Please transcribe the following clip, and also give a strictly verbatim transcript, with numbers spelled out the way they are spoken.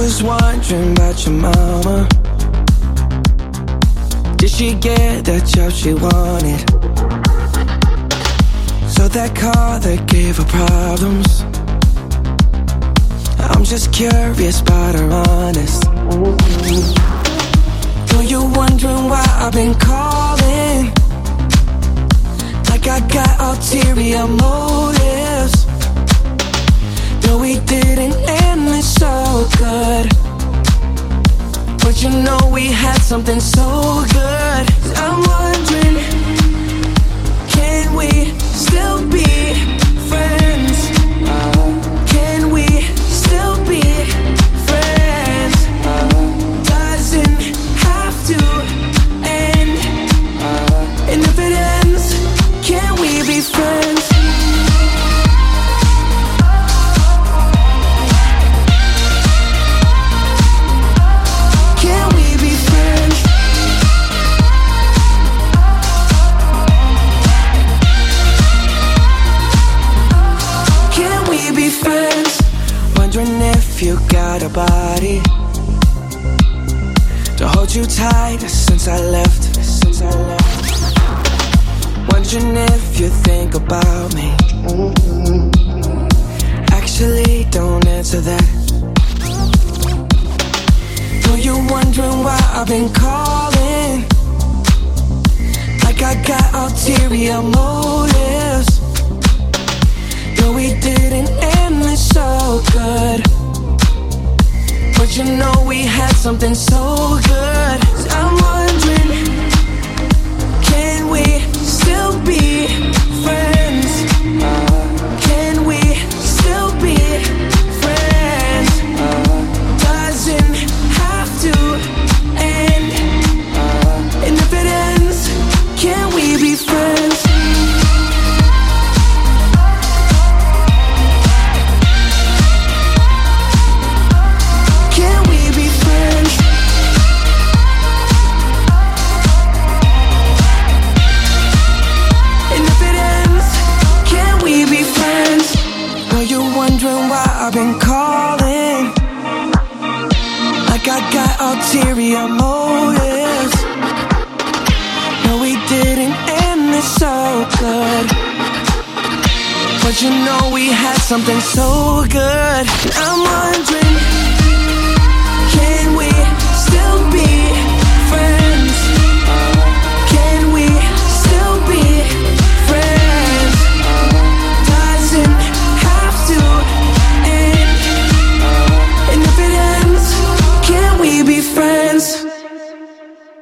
was wondering about your mama. Did she get that job she wanted? So that car that gave her problems. I'm just curious about her honest. Know you're wondering why I've been calling, like I got ulterior motives. No, we didn't end this so good, but you know we had something so good. I'm wondering, can we still be friends? Can we still be friends? Doesn't have to end, and if it ends, can we be friends? Wondering if you got a body to hold you tight since I left. Since I left. Wondering if you think about me. Actually, don't answer that. Know you're wondering why I've been calling, like I got ulterior motives. No, we didn't end this so good, but you know we had something so good. I'm wondering, can we still be friends? Can we still be friends? Doesn't have to end, and if it ends, can we be friends? I've been calling, like I got ulterior motives. No, we didn't end this so good, but you know we had something so good. I'm wondering, can we still be friends? Can we still be friends? Doesn't have to. And if it ends, can we be friends?